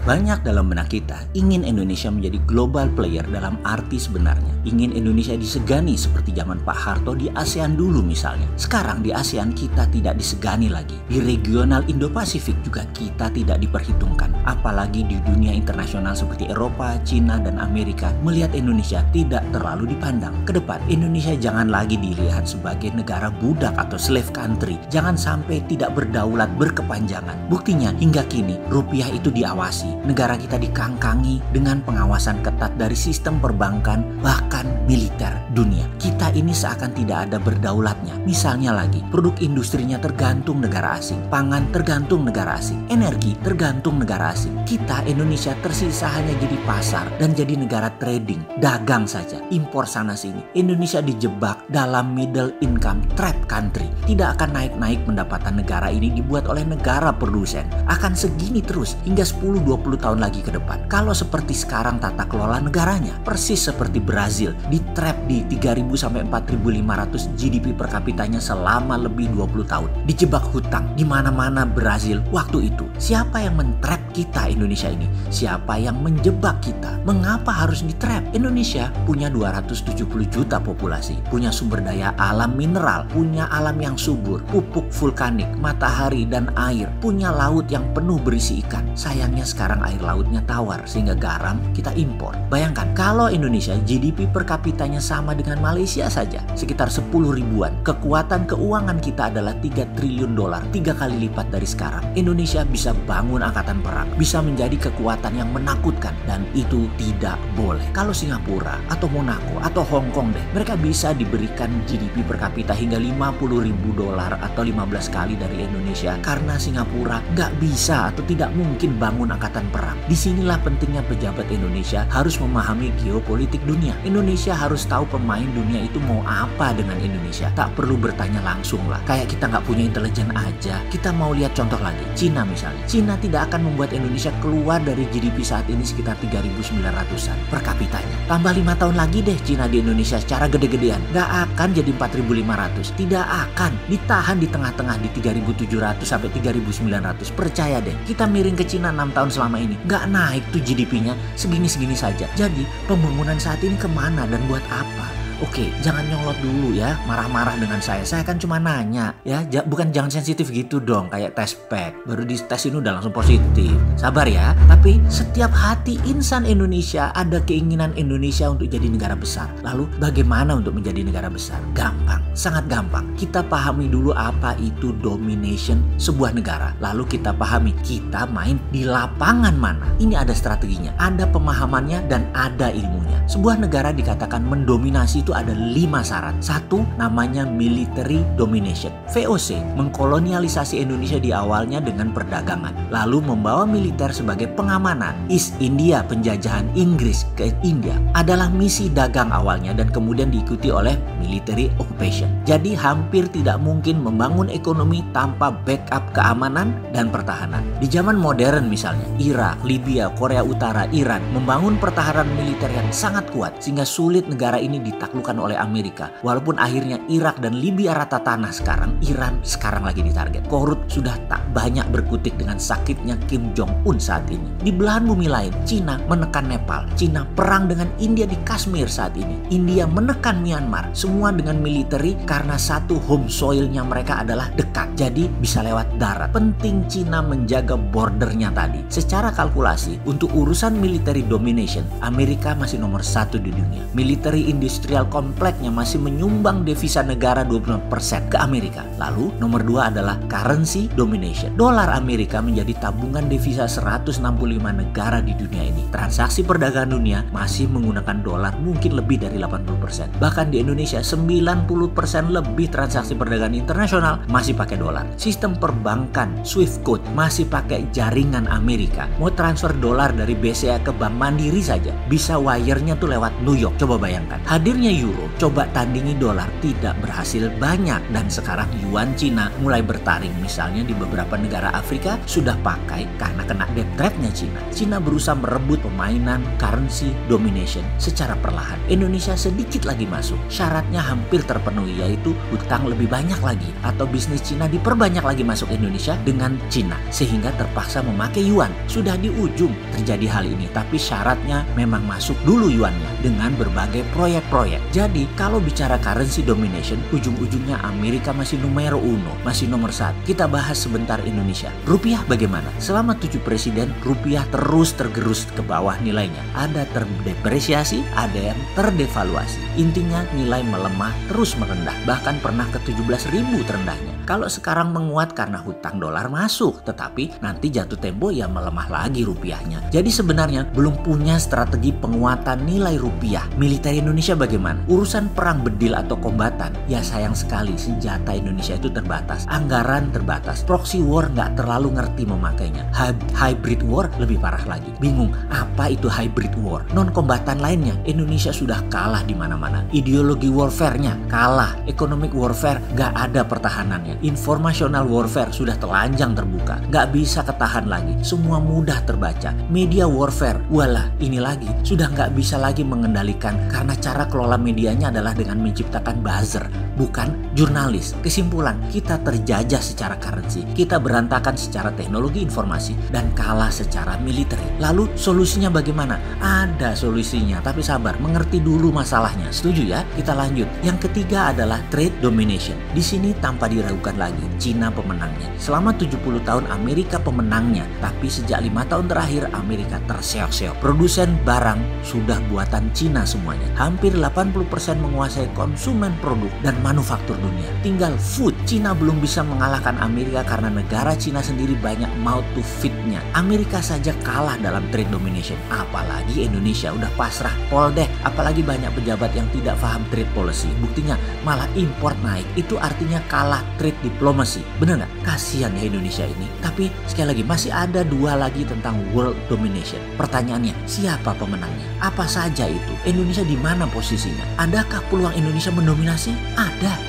Banyak dalam benak kita ingin Indonesia menjadi global player dalam arti sebenarnya. Ingin Indonesia disegani seperti zaman Pak Harto di ASEAN dulu misalnya. Sekarang di ASEAN kita tidak disegani lagi. Di regional Indo-Pasifik juga kita tidak diperhitungkan. Apalagi di dunia internasional seperti Eropa, Cina, dan Amerika melihat Indonesia tidak terlalu dipandang. Kedepan Indonesia jangan lagi dilihat sebagai negara budak atau slave country. Jangan sampai tidak berdaulat berkepanjangan. Buktinya hingga kini rupiah itu diawasi. Negara kita dikangkangi dengan pengawasan ketat dari sistem perbankan bahkan militer dunia. Kita ini seakan tidak ada berdaulatnya. Misalnya lagi, produk industrinya tergantung negara asing, pangan tergantung negara asing, energi tergantung negara asing. Kita Indonesia tersisa hanya jadi pasar dan jadi negara trading, dagang saja, impor sana sini. Indonesia dijebak dalam middle income trap country. Tidak akan naik-naik pendapatan negara ini dibuat oleh negara produsen. Akan segini terus hingga 10-20 tahun lagi ke depan. Kalau seperti sekarang tata kelola negaranya, persis seperti Brazil, di trap di 3.000 sampai 4.500 GDP per kapitanya selama lebih 20 tahun. Dijebak hutang di mana-mana Brazil waktu itu. Siapa yang mentrap kita Indonesia ini? Siapa yang menjebak kita? Mengapa harus di-trap? Indonesia punya 270 juta populasi, punya sumber daya alam mineral, punya alam yang subur, pupuk vulkanik, matahari dan air, punya laut yang penuh berisi ikan. Sayangnya sekarang air lautnya tawar sehingga garam kita impor. Bayangkan kalau Indonesia GDP per kapitanya sama dengan Malaysia saja, sekitar 10 ribuan. Kekuatan keuangan kita adalah 3 triliun dolar, 3 kali lipat dari sekarang. Indonesia bisa bangun angkatan perang, bisa menjadi kekuatan yang menakutkan, dan itu tidak boleh. Kalau Singapura atau Monaco atau Hong Kong deh, mereka bisa diberikan GDP per kapita hingga 50 ribu dolar atau 15 kali dari Indonesia karena Singapura nggak bisa atau tidak mungkin bangun angkatan perang. Disinilah pentingnya pejabat Indonesia harus memahami geopolitik dunia. Indonesia harus tahu pemain dunia itu mau apa dengan Indonesia. Tak perlu bertanya langsung lah. Kayak kita nggak punya intelijen aja. Kita mau lihat contoh lagi. Cina misalnya. Cina tidak akan membuat Indonesia keluar dari GDP saat ini sekitar 3.900-an per kapitanya. Tambah 5 tahun lagi deh Cina di Indonesia secara gede-gedean. Nggak akan jadi 4.500. Tidak akan. Ditahan di tengah-tengah di 3.700 sampai 3.900. Percaya deh. Kita miring ke Cina 6 tahun selama ini. Nggak naik tuh GDP-nya. Segini-segini saja. Jadi pembangunan saat ini kemana dan buat apa? Oke, jangan nyolot dulu ya, marah-marah dengan saya. Saya kan cuma nanya ya, bukan jangan sensitif gitu dong, kayak tes pack. Baru di tes ini udah langsung positif. Sabar ya, tapi setiap hati insan Indonesia ada keinginan Indonesia untuk jadi negara besar. Lalu bagaimana untuk menjadi negara besar? Gampang, sangat gampang. Kita pahami dulu apa itu domination sebuah negara. Lalu kita pahami kita main di lapangan mana. Ini ada strateginya, ada pemahamannya dan ada ilmunya. Sebuah negara dikatakan mendominasi itu ada 5 syarat. 1, namanya military domination. VOC mengkolonialisasi Indonesia di awalnya dengan perdagangan, lalu membawa militer sebagai pengamanan. East India, penjajahan Inggris ke India adalah misi dagang awalnya dan kemudian diikuti oleh military occupation. Jadi hampir tidak mungkin membangun ekonomi tanpa backup keamanan dan pertahanan. Di zaman modern misalnya, Irak, Libya, Korea Utara, Iran membangun pertahanan militer yang sangat kuat sehingga sulit negara ini ditaklukkan oleh Amerika. Walaupun akhirnya Irak dan Libya rata tanah sekarang, Iran sekarang lagi ditarget. Korut sudah tak banyak berkutik dengan sakitnya Kim Jong-un saat ini. Di belahan bumi lain, Cina menekan Nepal. Cina perang dengan India di Kashmir saat ini. India menekan Myanmar. Semua dengan militeri karena satu home soilnya mereka adalah dekat. Jadi bisa lewat darat. Penting Cina menjaga bordernya tadi. Secara kalkulasi, untuk urusan military domination, Amerika masih nomor 1 di dunia. Military industrial kompleknya masih menyumbang devisa negara 25% ke Amerika. Lalu nomor 2 adalah currency domination. Dolar Amerika menjadi tabungan devisa 165 negara di dunia ini. Transaksi perdagangan dunia masih menggunakan dolar mungkin lebih dari 80%. Bahkan di Indonesia 90% lebih transaksi perdagangan internasional masih pakai dolar. Sistem perbankan Swift Code masih pakai jaringan Amerika. Mau transfer dolar dari BCA ke Bank Mandiri saja bisa wire-nya tuh lewat New York. Coba bayangkan. Hadirnya euro, coba tandingi dolar, tidak berhasil banyak. Dan sekarang yuan Cina mulai bertaring, misalnya di beberapa negara Afrika sudah pakai karena kena debt trap-nya Cina. Cina berusaha merebut permainan currency domination secara perlahan. Indonesia sedikit lagi masuk, syaratnya hampir terpenuhi, yaitu hutang lebih banyak lagi atau bisnis Cina diperbanyak lagi masuk Indonesia dengan Cina, sehingga terpaksa memakai yuan. Sudah di ujung terjadi hal ini, tapi syaratnya memang masuk dulu yuannya dengan berbagai proyek-proyek. Jadi kalau bicara currency domination, ujung-ujungnya Amerika masih numero uno, masih nomor 1. Kita bahas sebentar Indonesia. Rupiah bagaimana? Selama 7 presiden, rupiah terus tergerus ke bawah nilainya. Ada terdepresiasi, ada yang terdevaluasi. Intinya nilai melemah terus merendah, bahkan pernah ke 17.000 terendahnya. Kalau sekarang menguat karena hutang dolar masuk, tetapi nanti jatuh tempo ya melemah lagi rupiahnya. Jadi sebenarnya belum punya strategi penguatan nilai rupiah. Militer Indonesia bagaimana? Urusan perang bedil atau kombatan, ya sayang sekali senjata Indonesia itu terbatas, anggaran terbatas, proxy war nggak terlalu ngerti memakainya, hybrid war lebih parah lagi. Bingung apa itu hybrid war? Non kombatan lainnya Indonesia sudah kalah di mana-mana. Ideologi warfare-nya kalah, economic warfare nggak ada pertahanannya. Informational warfare sudah telanjang terbuka, nggak bisa ketahan lagi, semua mudah terbaca. Media warfare, walah ini lagi, sudah nggak bisa lagi mengendalikan karena cara kelola medianya adalah dengan menciptakan buzzer, bukan jurnalis. Kesimpulan, kita terjajah secara currency, kita berantakan secara teknologi informasi, dan kalah secara militer. Lalu solusinya bagaimana? Ada solusinya, tapi sabar, mengerti dulu masalahnya. Setuju ya? Kita lanjut. Yang ketiga adalah trade domination. Di sini tanpa diragukan lagi, Cina pemenangnya. Selama 70 tahun Amerika pemenangnya, tapi sejak 5 tahun terakhir Amerika terseok-seok. Produsen barang sudah buatan Cina semuanya. Hampir 80% menguasai konsumen produk dan manufaktur dunia. Tinggal food. Cina belum bisa mengalahkan Amerika karena negara Cina sendiri banyak mouth to feed-nya. Amerika saja kalah dalam trade domination, apalagi Indonesia udah pasrah pol deh. Apalagi banyak pejabat yang tidak paham trade policy. Buktinya malah import naik. Itu artinya kalah trade diplomasi. Bener nggak? Kasihan ya Indonesia ini. Tapi sekali lagi masih ada 2 lagi tentang world domination. Pertanyaannya, siapa pemenangnya? Apa saja itu? Indonesia di mana posisinya? Adakah peluang Indonesia mendominasi? Ada.